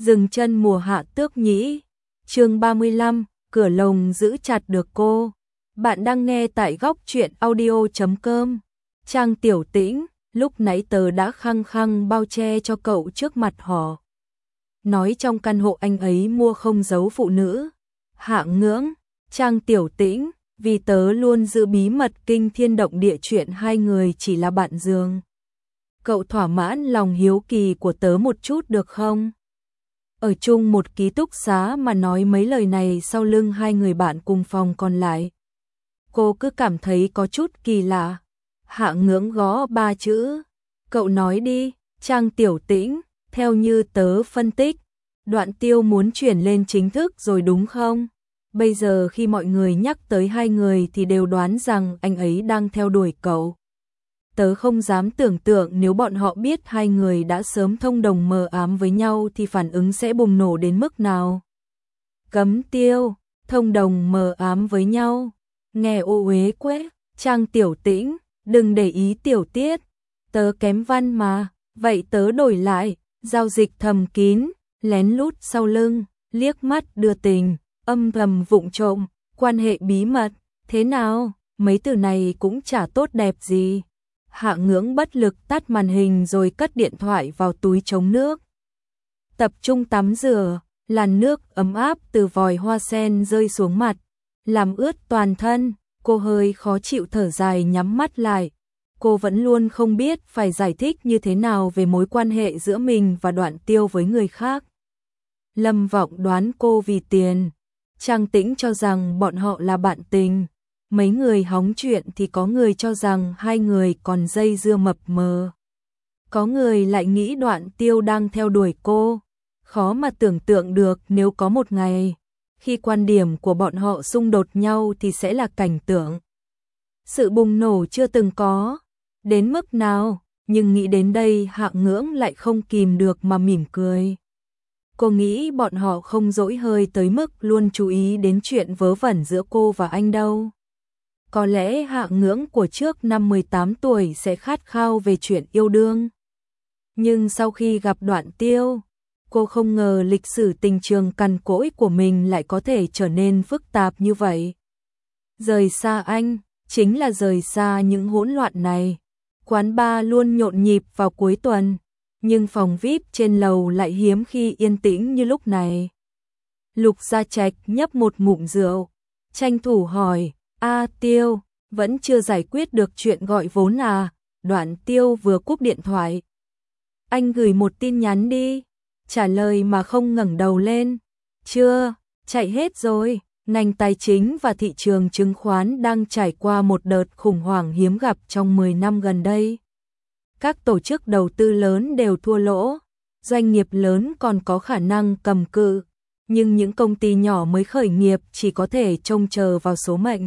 Dừng chân mùa hạ tước nhĩ. Chương 35, cửa lồng giữ chặt được cô. Bạn đang nghe tại góc truyện audio.com. Trang Tiểu Tĩnh, lúc nãy tớ đã khăng khăng bao che cho cậu trước mặt họ. Nói trong căn hộ anh ấy mua không giấu phụ nữ. Hạ Ngưỡng, Trang Tiểu Tĩnh, vì tớ luôn giữ bí mật kinh thiên động địa chuyện hai người chỉ là bạn giường. Cậu thỏa mãn lòng hiếu kỳ của tớ một chút được không? Ở chung một ký túc xá mà nói mấy lời này sau lưng hai người bạn cùng phòng còn lại. Cô cứ cảm thấy có chút kỳ lạ. Hạ Ngưỡng gõ 3 chữ. Cậu nói đi. Trang Tiểu Tĩnh, theo như tớ phân tích, Đoạn Tiêu muốn chuyển lên chính thức rồi đúng không? Bây giờ khi mọi người nhắc tới hai người thì đều đoán rằng anh ấy đang theo đuổi cậu. Tớ không dám tưởng tượng nếu bọn họ biết hai người đã sớm thông đồng mờ ám với nhau thì phản ứng sẽ bùng nổ đến mức nào. Cấm Tiêu, thông đồng mờ ám với nhau. Nghe ô uế quế. Trang Tiểu Tĩnh, đừng để ý tiểu tiết. Tớ kém văn mà. Vậy tớ đổi lại. Giao dịch thầm kín, lén lút sau lưng, liếc mắt đưa tình, âm thầm vụng trộm, quan hệ bí mật. Thế nào? Mấy từ này cũng chả tốt đẹp gì. Hạ Ngưỡng bất lực tắt màn hình rồi cất điện thoại vào túi chống nước. Tập trung tắm rửa, làn nước ấm áp từ vòi hoa sen rơi xuống mặt, làm ướt toàn thân. Cô hơi khó chịu thở dài nhắm mắt lại. Cô vẫn luôn không biết phải giải thích như thế nào về mối quan hệ giữa mình và Đoạn Tiêu với người khác. Lâm Vọng đoán cô vì tiền. Trang Tĩnh cho rằng bọn họ là bạn tình. Mấy người hóng chuyện thì có người cho rằng hai người còn dây dưa mập mờ. Có người lại nghĩ Đoạn Tiêu đang theo đuổi cô. Khó mà tưởng tượng được nếu có một ngày, khi quan điểm của bọn họ xung đột nhau thì sẽ là cảnh tượng. Sự bùng nổ chưa từng có. Đến mức nào, nhưng nghĩ đến đây Hạ Ngưỡng lại không kìm được mà mỉm cười. Cô nghĩ bọn họ không dỗi hơi tới mức luôn chú ý đến chuyện vớ vẩn giữa cô và anh đâu. Có lẽ Hạ Ngưỡng của trước năm 18 tuổi sẽ khát khao về chuyện yêu đương. Nhưng sau khi gặp Đoạn Tiêu, cô không ngờ lịch sử tình trường cằn cỗi của mình lại có thể trở nên phức tạp như vậy. Rời xa anh, chính là rời xa những hỗn loạn này. Quán bar luôn nhộn nhịp vào cuối tuần, nhưng phòng VIP trên lầu lại hiếm khi yên tĩnh như lúc này. Lục Gia Trạch nhấp một ngụm rượu, tranh thủ hỏi, Tiêu, vẫn chưa giải quyết được chuyện gọi vốn à? Đoạn Tiêu vừa cúp điện thoại. Anh gửi một tin nhắn đi. Trả lời mà không ngẩng đầu lên. Chưa, chạy hết rồi. Ngành tài chính và thị trường chứng khoán đang trải qua một đợt khủng hoảng hiếm gặp trong 10 năm gần đây. Các tổ chức đầu tư lớn đều thua lỗ, doanh nghiệp lớn còn có khả năng cầm cự, nhưng những công ty nhỏ mới khởi nghiệp chỉ có thể trông chờ vào số mệnh.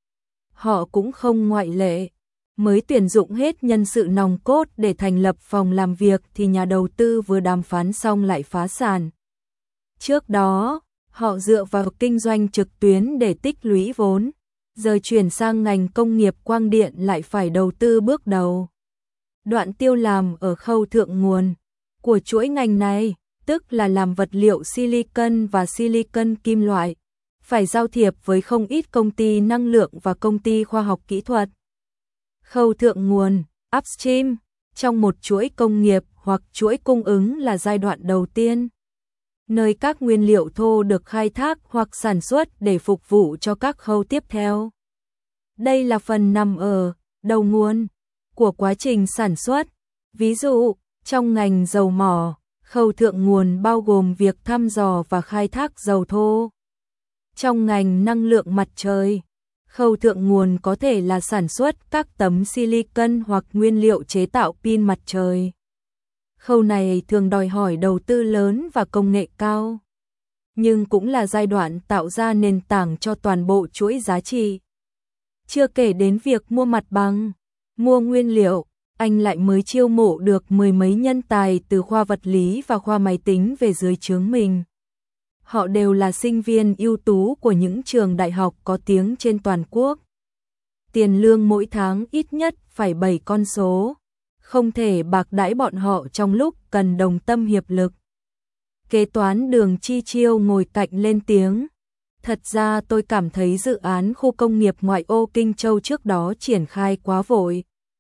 Họ cũng không ngoại lệ. Mới tuyển dụng hết nhân sự nòng cốt để thành lập phòng làm việc thì nhà đầu tư vừa đàm phán xong lại phá sản. Trước đó, họ dựa vào kinh doanh trực tuyến để tích lũy vốn, giờ chuyển sang ngành công nghiệp quang điện lại phải đầu tư bước đầu. Đoạn Tiêu làm ở khâu thượng nguồn của chuỗi ngành này, tức là làm vật liệu silicon và silicon kim loại, phải giao thiệp với không ít công ty năng lượng và công ty khoa học kỹ thuật. Khâu thượng nguồn, upstream, trong một chuỗi công nghiệp hoặc chuỗi cung ứng là giai đoạn đầu tiên, nơi các nguyên liệu thô được khai thác hoặc sản xuất để phục vụ cho các khâu tiếp theo. Đây là phần nằm ở đầu nguồn của quá trình sản xuất. Ví dụ, trong ngành dầu mỏ, khâu thượng nguồn bao gồm việc thăm dò và khai thác dầu thô. Trong ngành năng lượng mặt trời, khâu thượng nguồn có thể là sản xuất các tấm silicon hoặc nguyên liệu chế tạo pin mặt trời. Khâu này thường đòi hỏi đầu tư lớn và công nghệ cao, nhưng cũng là giai đoạn tạo ra nền tảng cho toàn bộ chuỗi giá trị. Chưa kể đến việc mua mặt bằng, mua nguyên liệu, anh lại mới chiêu mộ được mười mấy nhân tài từ khoa vật lý và khoa máy tính về dưới trướng mình. Họ đều là sinh viên ưu tú của những trường đại học có tiếng trên toàn quốc. Tiền lương mỗi tháng ít nhất phải 7 con số. Không thể bạc đãi bọn họ trong lúc cần đồng tâm hiệp lực. Kế toán Đường Chi Chiêu ngồi cạnh lên tiếng. Thật ra tôi cảm thấy dự án khu công nghiệp ngoại ô Kinh Châu trước đó triển khai quá vội.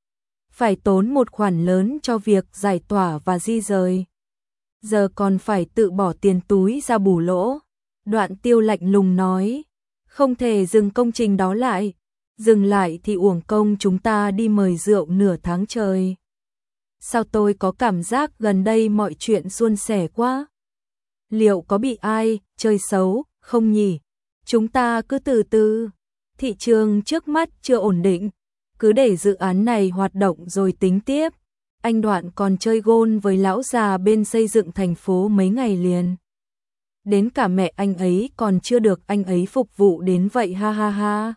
Phải tốn một khoản lớn cho việc giải tỏa và di rời. Giờ còn phải tự bỏ tiền túi ra bù lỗ. Đoạn Tiêu lạnh lùng nói, không thể dừng công trình đó lại. Dừng lại thì uổng công chúng ta đi mời rượu nửa tháng trời. Sao tôi có cảm giác gần đây mọi chuyện suôn sẻ quá? Liệu có bị ai chơi xấu không nhỉ? Chúng ta cứ từ từ. Thị trường trước mắt chưa ổn định. Cứ để dự án này hoạt động rồi tính tiếp. Anh Đoạn còn chơi gôn với lão già bên xây dựng thành phố mấy ngày liền. Đến cả mẹ anh ấy còn chưa được anh ấy phục vụ đến vậy ha ha ha.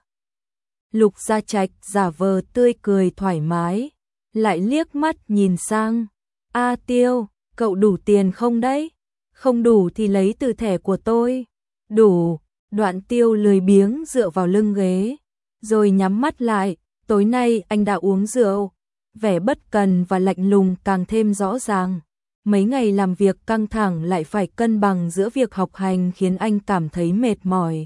Lục Gia Trạch giả vờ tươi cười thoải mái, lại liếc mắt nhìn sang. A Tiêu, cậu đủ tiền không đấy? Không đủ thì lấy từ thẻ của tôi. Đủ. Đoạn Tiêu lười biếng dựa vào lưng ghế, rồi nhắm mắt lại. Tối nay anh đã uống rượu, vẻ bất cần và lạnh lùng càng thêm rõ ràng. Mấy ngày làm việc căng thẳng lại phải cân bằng giữa việc học hành khiến anh cảm thấy mệt mỏi.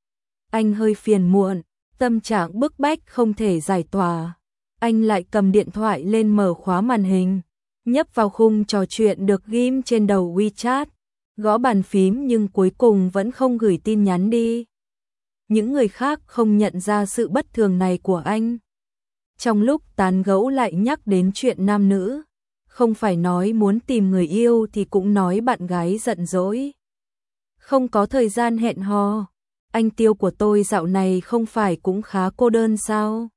Anh hơi phiền muộn, tâm trạng bức bách không thể giải tỏa. Anh lại cầm điện thoại lên mở khóa màn hình, nhấp vào khung trò chuyện được ghim trên đầu WeChat, gõ bàn phím nhưng cuối cùng vẫn không gửi tin nhắn đi. Những người khác không nhận ra sự bất thường này của anh. Trong lúc tán gẫu lại nhắc đến chuyện nam nữ, không phải nói muốn tìm người yêu thì cũng nói bạn gái giận dỗi. Không có thời gian hẹn hò. Anh Tiêu của tôi dạo này không phải cũng khá cô đơn sao?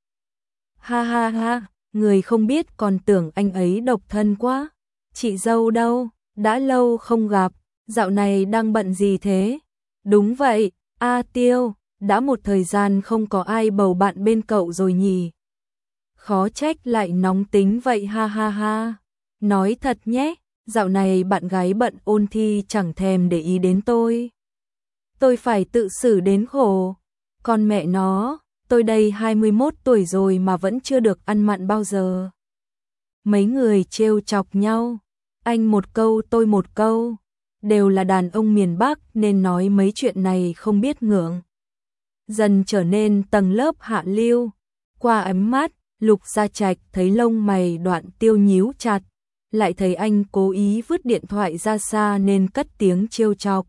Ha ha ha, người không biết còn tưởng anh ấy độc thân quá. Chị dâu đâu, đã lâu không gặp, dạo này đang bận gì thế? Đúng vậy, A Tiêu, đã một thời gian không có ai bầu bạn bên cậu rồi nhỉ? Khó trách lại nóng tính vậy ha ha ha. Nói thật nhé, dạo này bạn gái bận ôn thi chẳng thèm để ý đến tôi. Tôi phải tự xử đến khổ. Con mẹ nó, tôi đây 21 tuổi rồi mà vẫn chưa được ăn mặn bao giờ. Mấy người trêu chọc nhau, anh một câu tôi một câu, đều là đàn ông miền Bắc nên nói mấy chuyện này không biết ngượng. Dần trở nên tầng lớp hạ lưu, qua ánh mắt, Lục Gia Trạch thấy lông mày Đoạn Tiêu nhíu chặt, lại thấy anh cố ý vứt điện thoại ra xa nên cất tiếng trêu chọc.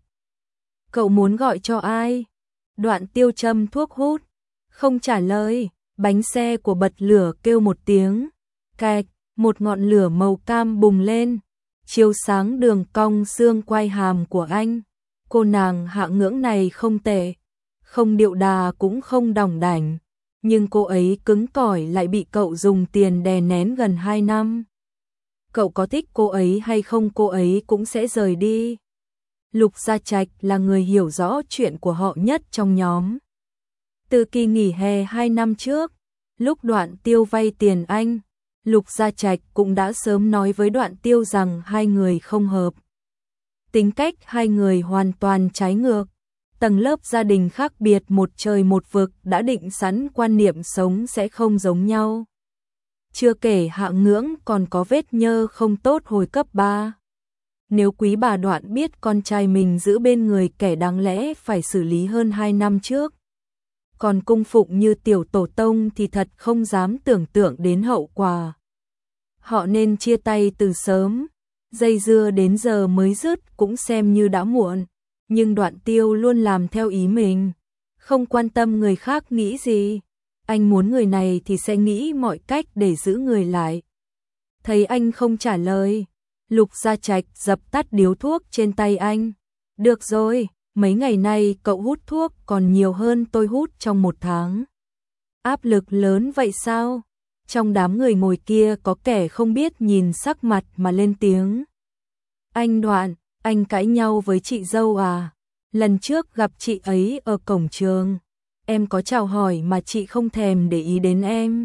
Cậu muốn gọi cho ai? Đoạn Tiêu châm thuốc hút, không trả lời. Bánh xe của bật lửa kêu một tiếng, cạch, một ngọn lửa màu cam bùng lên, chiếu sáng đường cong xương quai hàm của anh. Cô nàng hạ ngưỡng này không tệ, không điệu đà cũng không đỏng đảnh, nhưng cô ấy cứng cỏi lại bị cậu dùng tiền đè nén gần 2 năm. Cậu có thích cô ấy hay không cô ấy cũng sẽ rời đi. Lục Gia Trạch là người hiểu rõ chuyện của họ nhất trong nhóm. Từ kỳ nghỉ hè 2 năm trước, lúc Đoạn Tiêu vay tiền anh, Lục Gia Trạch cũng đã sớm nói với Đoạn Tiêu rằng hai người không hợp. Tính cách hai người hoàn toàn trái ngược. Tầng lớp gia đình khác biệt một trời một vực đã định sẵn quan niệm sống sẽ không giống nhau. Chưa kể hạ ngưỡng còn có vết nhơ không tốt hồi cấp 3. Nếu quý bà Đoạn biết con trai mình giữ bên người kẻ đáng lẽ phải xử lý hơn 2 năm trước, còn cung phụng như tiểu tổ tông thì thật không dám tưởng tượng đến hậu quả. Họ nên chia tay từ sớm, dây dưa đến giờ mới dứt cũng xem như đã muộn, nhưng Đoạn Tiêu luôn làm theo ý mình, không quan tâm người khác nghĩ gì. Anh muốn người này thì sẽ nghĩ mọi cách để giữ người lại. Thấy anh không trả lời, Lục Gia Trạch dập tắt điếu thuốc trên tay anh. Được rồi, mấy ngày nay cậu hút thuốc còn nhiều hơn tôi hút trong 1 tháng. Áp lực lớn vậy sao? Trong đám người ngồi kia có kẻ không biết nhìn sắc mặt mà lên tiếng. Anh Đoạn, anh cãi nhau với chị dâu à? Lần trước gặp chị ấy ở cổng trường, em có chào hỏi mà chị không thèm để ý đến em.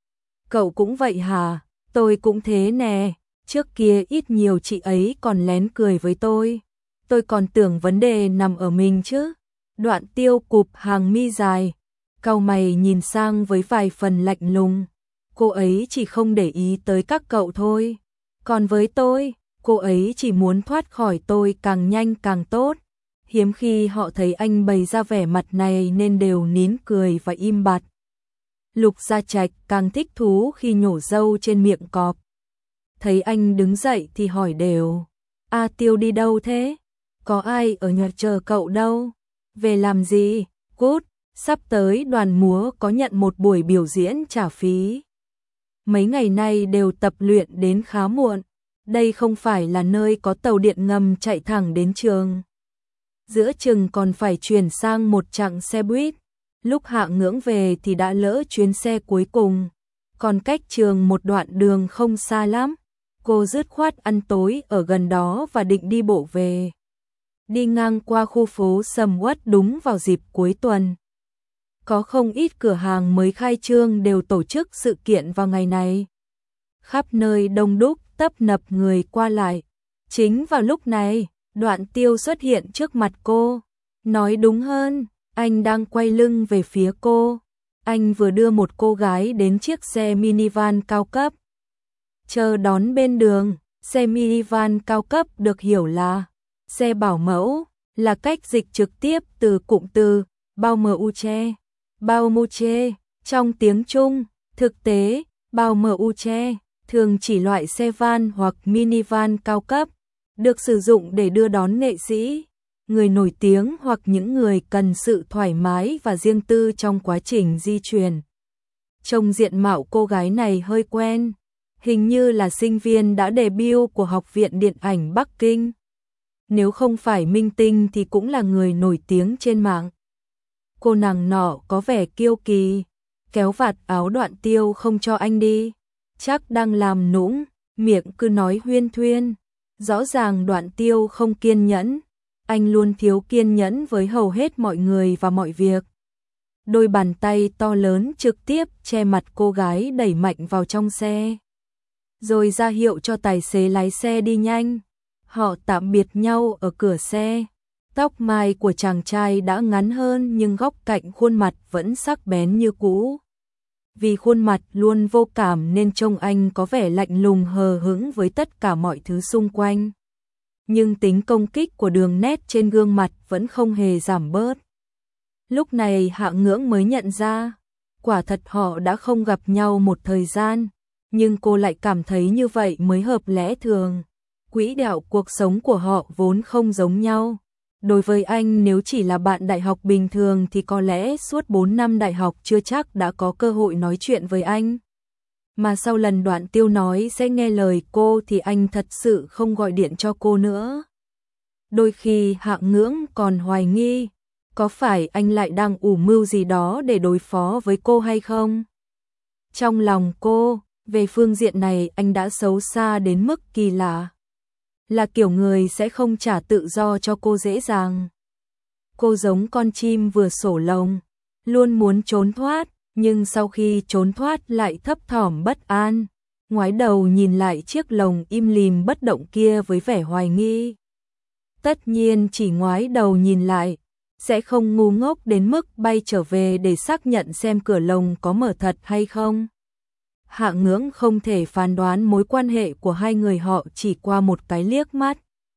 Cậu cũng vậy hả? Tôi cũng thế nè. Trước kia ít nhiều chị ấy còn lén cười với tôi còn tưởng vấn đề nằm ở mình chứ. Đoạn Tiêu cụp hàng mi dài, cau mày nhìn sang với vài phần lạnh lùng. Cô ấy chỉ không để ý tới các cậu thôi. Còn với cô ấy chỉ muốn thoát khỏi tôi càng nhanh càng tốt. Hiếm khi họ thấy anh bày ra vẻ mặt này nên đều nín cười và im bặt. Lục Gia Trạch càng thích thú khi nhổ râu trên miệng cọp. Thấy anh đứng dậy thì hỏi đều. A Tiêu đi đâu thế? Có ai ở nhà chờ cậu đâu? Về làm gì? Cút, sắp tới đoàn múa có nhận một buổi biểu diễn trả phí. Mấy ngày nay đều tập luyện đến khá muộn. Đây không phải là nơi có tàu điện ngầm chạy thẳng đến trường. Giữa chừng còn phải chuyển sang một chặng xe buýt. Lúc Hạ Ngưỡng về thì đã lỡ chuyến xe cuối cùng. Còn cách trường một đoạn đường không xa lắm. Cô dứt khoát ăn tối ở gần đó và định đi bộ về. Đi ngang qua khu phố sầm uất đúng vào dịp cuối tuần. Có không ít cửa hàng mới khai trương đều tổ chức sự kiện vào ngày này. Khắp nơi đông đúc tấp nập người qua lại. Chính vào lúc này, Đoạn Tiêu xuất hiện trước mặt cô. Nói đúng hơn, anh đang quay lưng về phía cô. Anh vừa đưa một cô gái đến chiếc xe minivan cao cấp. Chờ đón bên đường, xe minivan cao cấp được hiểu là xe bảo mẫu, là cách dịch trực tiếp từ cụm từ bao mưu che trong tiếng Trung. Thực tế, bao mưu che thường chỉ loại xe van hoặc minivan cao cấp, được sử dụng để đưa đón nghệ sĩ, người nổi tiếng hoặc những người cần sự thoải mái và riêng tư trong quá trình di chuyển. Trông diện mạo cô gái này hơi quen, hình như là sinh viên đã debut của Học viện Điện ảnh Bắc Kinh. Nếu không phải minh tinh thì cũng là người nổi tiếng trên mạng. Cô nàng nọ có vẻ kiêu kỳ, kéo vạt áo Đoạn Tiêu không cho anh đi. Chắc đang làm nũng, miệng cứ nói huyên thuyên. Rõ ràng Đoạn Tiêu không kiên nhẫn. Anh luôn thiếu kiên nhẫn với hầu hết mọi người và mọi việc. Đôi bàn tay to lớn trực tiếp che mặt cô gái đẩy mạnh vào trong xe. Rồi ra hiệu cho tài xế lái xe đi nhanh. Họ tạm biệt nhau ở cửa xe. Tóc mai của chàng trai đã ngắn hơn nhưng góc cạnh khuôn mặt vẫn sắc bén như cũ. Vì khuôn mặt luôn vô cảm nên trông anh có vẻ lạnh lùng hờ hững với tất cả mọi thứ xung quanh. Nhưng tính công kích của đường nét trên gương mặt vẫn không hề giảm bớt. Lúc này Hạ Ngưỡng mới nhận ra, quả thật họ đã không gặp nhau một thời gian, nhưng cô lại cảm thấy như vậy mới hợp lẽ thường. Quỹ đạo cuộc sống của họ vốn không giống nhau. Đối với anh nếu chỉ là bạn đại học bình thường thì có lẽ suốt 4 năm đại học chưa chắc đã có cơ hội nói chuyện với anh. Mà sau lần Đoạn Tiêu nói sẽ nghe lời cô thì anh thật sự không gọi điện cho cô nữa. Đôi khi Hạ Ngưỡng còn hoài nghi, có phải anh lại đang ủ mưu gì đó để đối phó với cô hay không? Trong lòng cô, về phương diện này anh đã xấu xa đến mức kỳ lạ. Là kiểu người sẽ không trả tự do cho cô dễ dàng. Cô giống con chim vừa sổ lồng, luôn muốn trốn thoát, nhưng sau khi trốn thoát lại thấp thỏm bất an, ngoái đầu nhìn lại chiếc lồng im lìm bất động kia với vẻ hoài nghi. Tất nhiên chỉ ngoái đầu nhìn lại, sẽ không ngu ngốc đến mức bay trở về để xác nhận xem cửa lồng có mở thật hay không. Hạ Ngưỡng không thể phán đoán mối quan hệ của hai người họ chỉ qua một cái liếc mắt.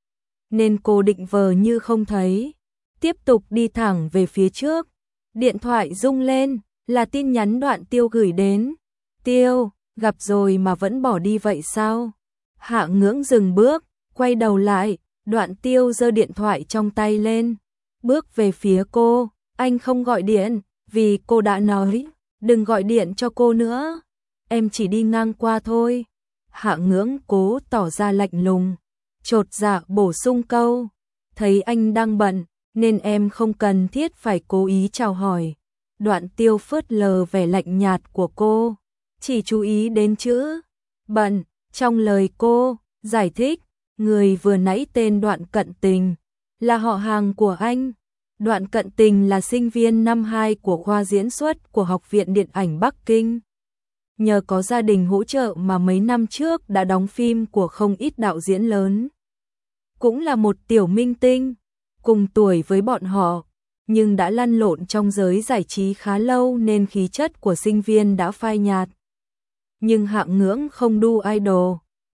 Nên cô định vờ như không thấy, tiếp tục đi thẳng về phía trước. Điện thoại rung lên, là tin nhắn Đoạn Tiêu gửi đến. Tiêu, gặp rồi mà vẫn bỏ đi vậy sao? Hạ Ngưỡng dừng bước, quay đầu lại, Đoạn Tiêu giơ điện thoại trong tay lên, bước về phía cô. Anh không gọi điện, vì cô đã nói, đừng gọi điện cho cô nữa. Em chỉ đi ngang qua thôi. Hạ Ngưỡng cố tỏ ra lạnh lùng, chột dạ bổ sung câu, thấy anh đang bận, nên em không cần thiết phải cố ý chào hỏi. Đoạn Tiêu phớt lờ vẻ lạnh nhạt của cô, chỉ chú ý đến chữ bận trong lời cô, giải thích, người vừa nãy tên Đoạn Cận Tình, là họ hàng của anh. Đoạn Cận Tình là sinh viên năm 2 của khoa diễn xuất của Học viện Điện ảnh Bắc Kinh. Nhờ có gia đình hỗ trợ mà mấy năm trước đã đóng phim của không ít đạo diễn lớn. Cũng là một tiểu minh tinh, cùng tuổi với bọn họ, nhưng đã lăn lộn trong giới giải trí khá lâu nên khí chất của sinh viên đã phai nhạt. Nhưng Hạ Ngưỡng không đu idol,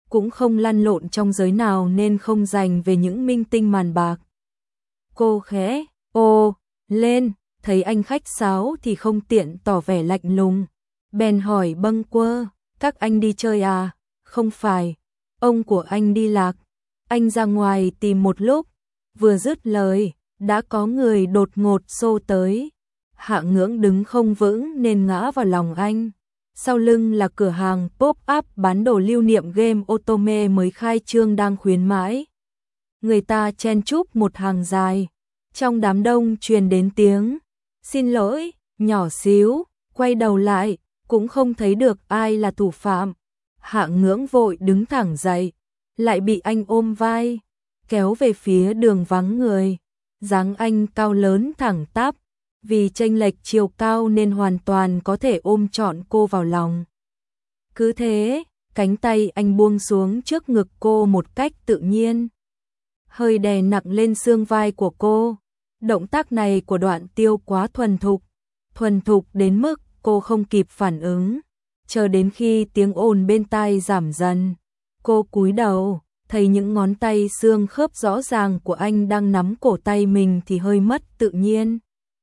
cũng không lăn lộn trong giới nào nên không dành về những minh tinh màn bạc. Cô khẽ ô lên, thấy anh khách sáo thì không tiện tỏ vẻ lạnh lùng, bèn hỏi bâng quơ, các anh đi chơi à? Không phải, ông của anh đi lạc, anh ra ngoài tìm một lúc. Vừa dứt lời, đã có người đột ngột xô tới. Hạ Ngưỡng đứng không vững nên ngã vào lòng anh. Sau lưng là cửa hàng pop-up bán đồ lưu niệm game Otome mới khai trương đang khuyến mãi. Người ta chen chúc một hàng dài. Trong đám đông truyền đến tiếng xin lỗi, nhỏ xíu, quay đầu lại, cũng không thấy được ai là thủ phạm. Hạ Ngưỡng vội đứng thẳng dậy, lại bị anh ôm vai, kéo về phía đường vắng người. Dáng anh cao lớn thẳng tắp, vì chênh lệch chiều cao nên hoàn toàn có thể ôm trọn cô vào lòng. Cứ thế, cánh tay anh buông xuống trước ngực cô một cách tự nhiên, hơi đè nặng lên xương vai của cô. Động tác này của Đoạn Tiêu quá thuần thục đến mức cô không kịp phản ứng. Chờ đến khi tiếng ồn bên tai giảm dần, cô cúi đầu, thấy những ngón tay xương khớp rõ ràng của anh đang nắm cổ tay mình thì hơi mất tự nhiên.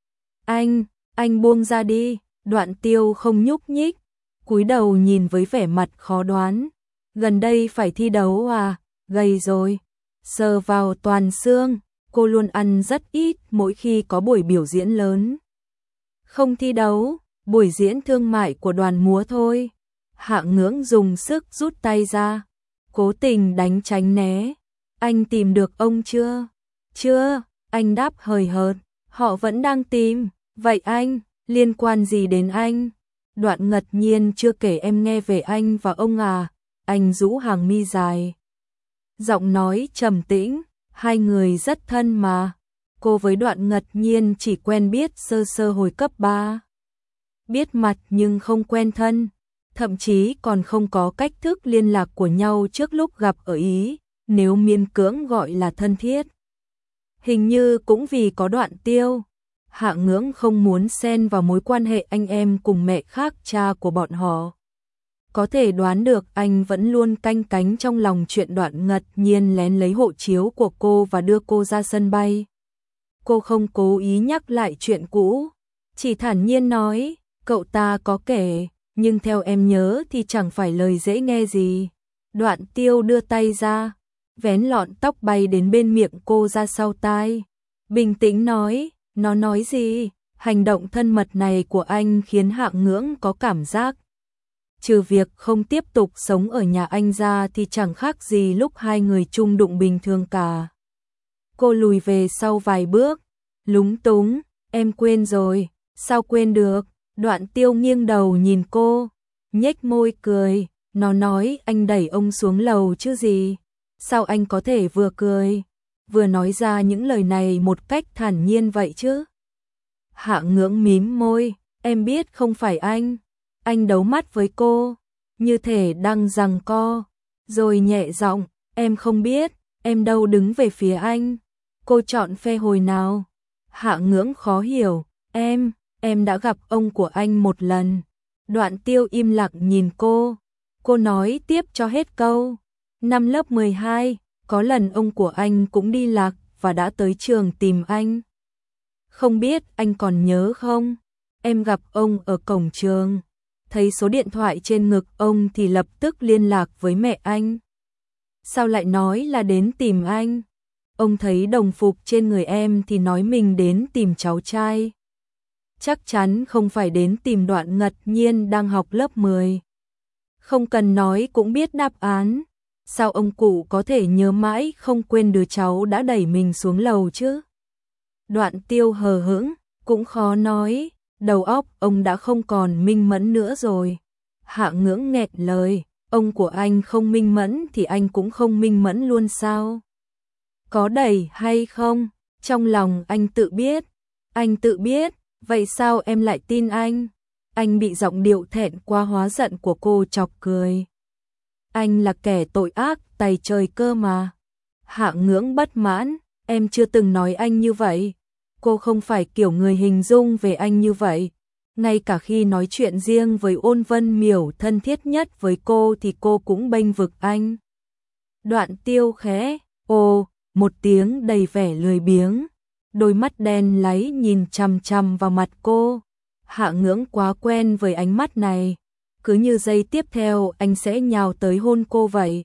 Anh buông ra đi. Đoạn Tiêu không nhúc nhích, cúi đầu nhìn với vẻ mặt khó đoán. Gần đây phải thi đấu à? Gầy rồi. Sờ vào toàn xương, cô luôn ăn rất ít mỗi khi có buổi biểu diễn lớn. Không thi đấu, buổi diễn thương mại của đoàn múa thôi. Hạ Ngưỡng dùng sức rút tay ra, cố tình đánh tránh né. Anh tìm được ông chưa? Chưa, anh đáp hời hợt. Họ vẫn đang tìm. Vậy anh, liên quan gì đến anh? Đoạn ngật nhiên chưa kể em nghe về anh và ông à? Anh rũ hàng mi dài, giọng nói trầm tĩnh, hai người rất thân mà. Cô với Đoạn ngật nhiên chỉ quen biết sơ sơ hồi cấp 3. Biết mặt nhưng không quen thân, thậm chí còn không có cách thức liên lạc của nhau trước lúc gặp ở Ý, nếu miễn cưỡng gọi là thân thiết. Hình như cũng vì có Đoạn Tiêu, Hạ Ngưỡng không muốn xen vào mối quan hệ anh em cùng mẹ khác cha của bọn họ. Có thể đoán được anh vẫn luôn canh cánh trong lòng chuyện Đoạn ngật nhiên lén lấy hộ chiếu của cô và đưa cô ra sân bay. Cô không cố ý nhắc lại chuyện cũ, chỉ thản nhiên nói, cậu ta có kể, nhưng theo em nhớ thì chẳng phải lời dễ nghe gì. Đoạn Tiêu đưa tay ra, vén lọn tóc bay đến bên miệng cô ra sau tai, bình tĩnh nói, nó nói gì? Hành động thân mật này của anh khiến Hạ Ngưỡng có cảm giác, trừ việc không tiếp tục sống ở nhà anh ra thì chẳng khác gì lúc hai người chung đụng bình thường cả. Cô lùi về sau vài bước, lúng túng, em quên rồi. Sao quên được? Đoạn Tiêu nghiêng đầu nhìn cô, nhếch môi cười, nó nói anh đẩy ông xuống lầu chứ gì. Sao anh có thể vừa cười, vừa nói ra những lời này một cách thản nhiên vậy chứ? Hạ Ngưỡng mím môi, em biết không phải anh. Anh đấu mắt với cô, như thể đang giằng co, rồi nhẹ giọng, em không biết, em đâu đứng về phía anh. Cô chọn phe hồi nào? Hạ Ngưỡng khó hiểu, em đã gặp ông của anh một lần. Đoạn Tiêu im lặng nhìn cô nói tiếp cho hết câu. Năm lớp 12, có lần ông của anh cũng đi lạc và đã tới trường tìm anh. Không biết anh còn nhớ không? Em gặp ông ở cổng trường, thấy số điện thoại trên ngực ông thì lập tức liên lạc với mẹ anh. Sao lại nói là đến tìm anh? Ông thấy đồng phục trên người em thì nói mình đến tìm cháu trai. Chắc chắn không phải đến tìm Đoạn ngật nhiên đang học lớp 10. Không cần nói cũng biết đáp án. Sao ông cụ có thể nhớ mãi không quên đứa cháu đã đẩy mình xuống lầu chứ? Đoạn Tiêu hờ hững, cũng khó nói, đầu óc ông đã không còn minh mẫn nữa rồi. Hạ Ngưỡng nghẹn lời, ông của anh không minh mẫn thì anh cũng không minh mẫn luôn sao? Có đẩy hay không? Trong lòng anh tự biết, vậy sao em lại tin anh? Anh bị giọng điệu thẹn quá hóa giận của cô chọc cười. Anh là kẻ tội ác tày trời cơ mà. Hạ Ngưỡng bất mãn, em chưa từng nói anh như vậy. Cô không phải kiểu người hình dung về anh như vậy. Ngay cả khi nói chuyện riêng với Ôn Vân Miểu thân thiết nhất với cô thì cô cũng bênh vực anh. Đoạn Tiêu khẽ ồ một tiếng đầy vẻ lười biếng, đôi mắt đen láy nhìn chằm chằm vào mặt cô. Hạ Ngưỡng quá quen với ánh mắt này, cứ như giây tiếp theo anh sẽ nhào tới hôn cô vậy.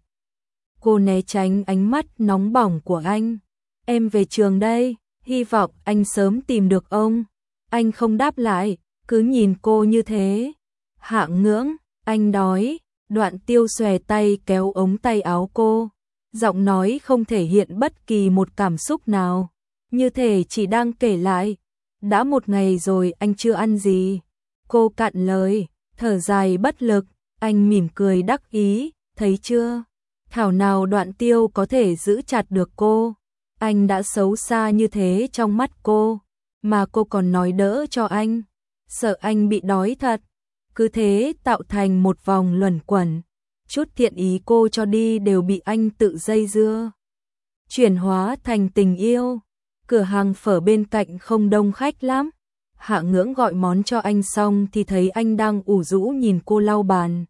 Cô né tránh ánh mắt nóng bỏng của anh. Em về trường đây, hy vọng anh sớm tìm được ông. Anh không đáp lại, cứ nhìn cô như thế. Hạ Ngưỡng, anh đói. Đoạn Tiêu xòe tay kéo ống tay áo cô, giọng nói không thể hiện bất kỳ một cảm xúc nào, như thể chỉ đang kể lại. Đã một ngày rồi anh chưa ăn gì. Cô cạn lời, thở dài bất lực, anh mỉm cười đắc ý, thấy chưa? Thảo nào Đoạn Tiêu có thể giữ chặt được cô. Anh đã xấu xa như thế trong mắt cô, mà cô còn nói đỡ cho anh, sợ anh bị đói thật. Cứ thế tạo thành một vòng luẩn quẩn, chút thiện ý cô cho đi đều bị anh tự dây dưa, chuyển hóa thành tình yêu. Cửa hàng phở bên cạnh không đông khách lắm. Hạ Ngưỡng gọi món cho anh xong thì thấy anh đang ủ rũ nhìn cô lau bàn.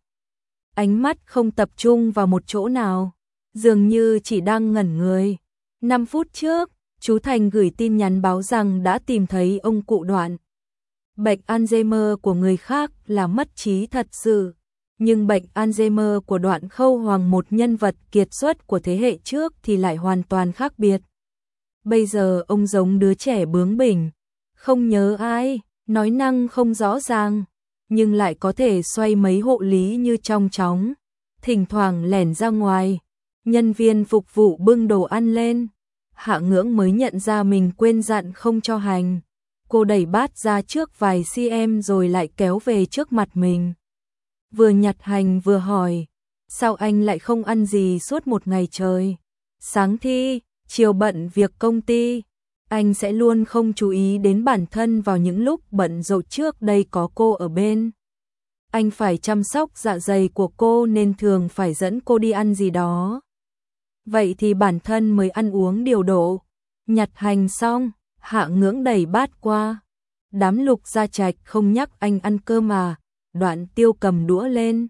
Ánh mắt không tập trung vào một chỗ nào, dường như chỉ đang ngẩn người. 5 phút trước, chú Thành gửi tin nhắn báo rằng đã tìm thấy ông cụ Đoạn. Bệnh Alzheimer của người khác là mất trí thật sự, nhưng bệnh Alzheimer của Đoạn Khâu Hoàng, một nhân vật kiệt xuất của thế hệ trước thì lại hoàn toàn khác biệt. Bây giờ ông giống đứa trẻ bướng bỉnh, không nhớ ai, nói năng không rõ ràng, nhưng lại có thể xoay mấy hộ lý như trong chóng, thỉnh thoảng lẻn ra ngoài. Nhân viên phục vụ bưng đồ ăn lên, Hạ Ngưỡng mới nhận ra mình quên dặn không cho hành. Cô đẩy bát ra trước vài cm rồi lại kéo về trước mặt mình. Vừa nhặt hành vừa hỏi, sao anh lại không ăn gì suốt một ngày trời? Sáng thi, chiều bận việc công ty, anh sẽ luôn không chú ý đến bản thân vào những lúc bận rộn. Trước đây có cô ở bên, anh phải chăm sóc dạ dày của cô nên thường phải dẫn cô đi ăn gì đó. Vậy thì bản thân mới ăn uống điều độ. Nhặt hành xong, Hạ Ngưỡng đẩy bát qua. Đám Lục Gia Trạch không nhắc anh ăn cơm à? Đoạn Tiêu cầm đũa lên,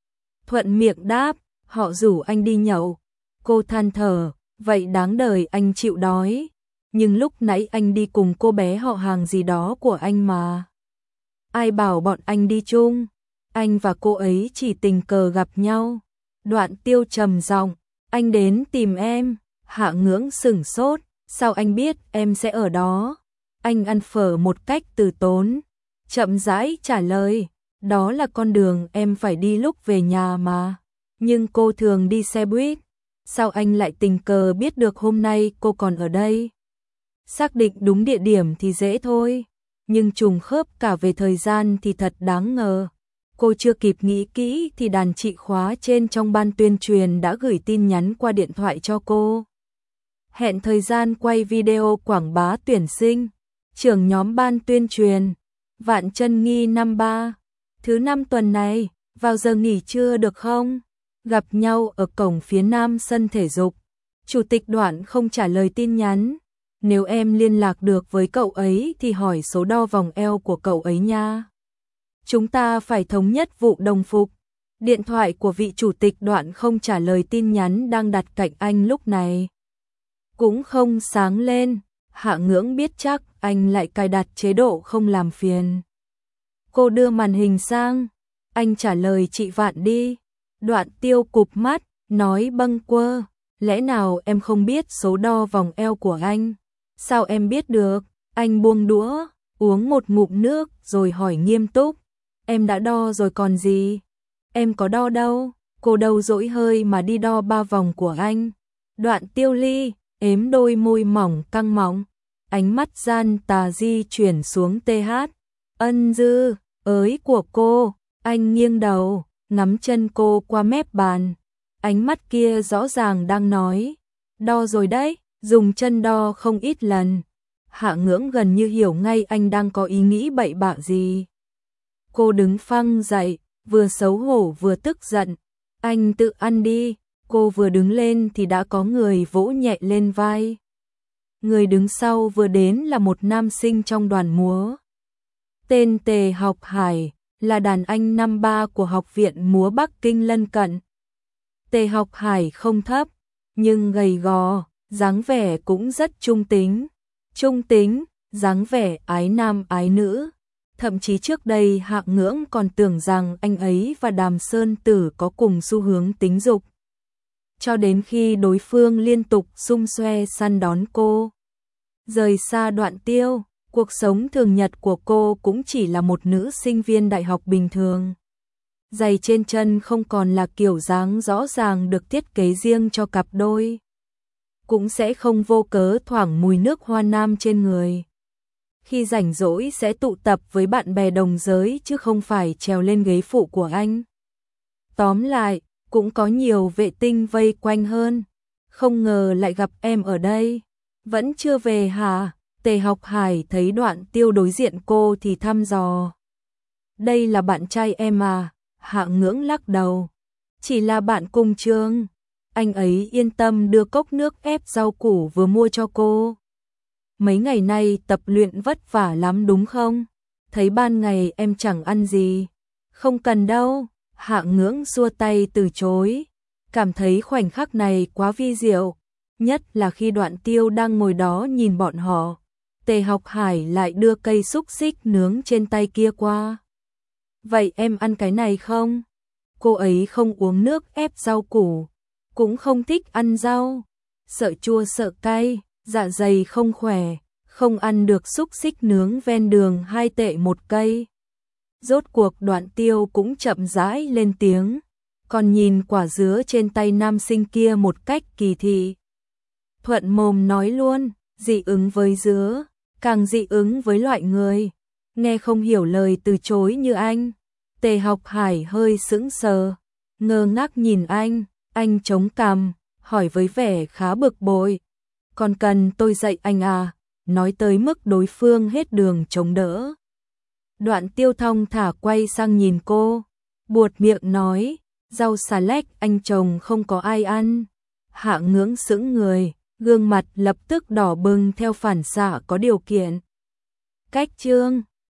thuận miệng đáp, họ rủ anh đi nhậu. Cô than thở, vậy đáng đời anh chịu đói. Nhưng lúc nãy anh đi cùng cô bé họ hàng gì đó của anh mà. Ai bảo bọn anh đi chung? Anh và cô ấy chỉ tình cờ gặp nhau. Đoạn Tiêu trầm giọng, anh đến tìm em. Hạ Ngưỡng sửng sốt, sao anh biết em sẽ ở đó? Anh ăn phở một cách từ tốn, chậm rãi trả lời, đó là con đường em phải đi lúc về nhà mà. Nhưng cô thường đi xe buýt, sao anh lại tình cờ biết được hôm nay cô còn ở đây? Xác định đúng địa điểm thì dễ thôi, nhưng trùng khớp cả về thời gian thì thật đáng ngờ. Cô chưa kịp nghĩ kỹ thì đàn chị khóa trên trong ban tuyên truyền đã gửi tin nhắn qua điện thoại cho cô. Hẹn thời gian quay video quảng bá tuyển sinh. Trưởng nhóm ban tuyên truyền, Vạn Chân Nghi năm 3. Thứ 5 tuần này, vào giờ nghỉ trưa được không? Gặp nhau ở cổng phía nam sân thể dục. Chủ tịch Đoạn không trả lời tin nhắn. Nếu em liên lạc được với cậu ấy thì hỏi số đo vòng eo của cậu ấy nha. Chúng ta phải thống nhất vụ đồng phục. Điện thoại của vị chủ tịch Đoạn không trả lời tin nhắn đang đặt cạnh anh lúc này. Cũng không sáng lên. Hạ Ngưỡng biết chắc anh lại cài đặt chế độ không làm phiền. Cô đưa màn hình sang, anh trả lời chị Vạn đi. Đoạn Tiêu cụp mắt, nói bâng quơ, lẽ nào em không biết số đo vòng eo của anh? Sao em biết được? Anh buông đũa, uống một ngụm nước rồi hỏi nghiêm túc, em đã đo rồi còn gì? Em có đo đâu, cô đâu dỗi hơi mà đi đo 3 vòng của anh. Đoạn Tiêu ly, ếm đôi môi mỏng căng mọng, ánh mắt gian tà di chuyển xuống TH. Ân dư, ới của cô, anh nghiêng đầu, ngắm chân cô qua mép bàn. Ánh mắt kia rõ ràng đang nói, đo rồi đấy, dùng chân đo không ít lần. Hạ Ngưỡng gần như hiểu ngay anh đang có ý nghĩ bậy bạ gì. Cô đứng phăng dậy, vừa xấu hổ vừa tức giận. Anh tự ăn đi. Cô vừa đứng lên thì đã có người vỗ nhẹ lên vai. Người đứng sau vừa đến là một nam sinh trong đoàn múa. Tên Tề Học Hải, là đàn anh năm 3 của Học viện Múa Bắc Kinh lân cận. Tề Học Hải không thấp, nhưng gầy gò, dáng vẻ cũng rất trung tính. Trung tính, dáng vẻ ái nam ái nữ. Thậm chí trước đây Hạng Ngưỡng còn tưởng rằng anh ấy và Đàm Sơn Tử có cùng xu hướng tính dục. Cho đến khi đối phương liên tục xung xoe săn đón cô. Rời xa Đoạn Tiêu, cuộc sống thường nhật của cô cũng chỉ là một nữ sinh viên đại học bình thường. Giày trên chân không còn là kiểu dáng rõ ràng được thiết kế riêng cho cặp đôi. Cũng sẽ không vô cớ thoảng mùi nước hoa nam trên người. Khi rảnh rỗi sẽ tụ tập với bạn bè đồng giới chứ không phải trèo lên ghế phụ của anh. Tóm lại, cũng có nhiều vệ tinh vây quanh hơn. Không ngờ lại gặp em ở đây. Vẫn chưa về hả? Tề Học Hải thấy Đoạn Tiêu đối diện cô thì thăm dò. Đây là bạn trai em à? Hạng Ngưỡng lắc đầu. Chỉ là bạn cùng trường. Anh ấy yên tâm đưa cốc nước ép rau củ vừa mua cho cô. Mấy ngày nay tập luyện vất vả lắm đúng không? Thấy ban ngày em chẳng ăn gì. Không cần đâu. Hạng Ngưỡng xua tay từ chối. Cảm thấy khoảnh khắc này quá vi diệu. Nhất là khi Đoạn Tiêu đang ngồi đó nhìn bọn họ. Tề Học Hải lại đưa cây xúc xích nướng trên tay kia qua. Vậy em ăn cái này không? Cô ấy không uống nước ép rau củ. Cũng không thích ăn rau. Sợ chua sợ cay, dạ dày không khỏe. Không ăn được xúc xích nướng ven đường 2 tệ một cây. Rốt cuộc Đoạn Tiêu cũng chậm rãi lên tiếng. Còn nhìn quả dứa trên tay nam sinh kia một cách kỳ thị. Thuận mồm nói luôn, dị ứng với dứa, càng dị ứng với loại người. Nghe không hiểu lời từ chối như anh. Tề Học Hải hơi sững sờ, ngơ ngác nhìn anh chống cằm, hỏi với vẻ khá bực bội. Còn cần tôi dạy anh à? Nói tới mức đối phương hết đường chống đỡ. Đoạn Tiêu thong thả quay sang nhìn cô, buột miệng nói, rau xà lách anh chồng không có ai ăn. Hạng Ngưỡng sững người, gương mặt lập tức đỏ bừng theo phản xạ có điều kiện. Cách chương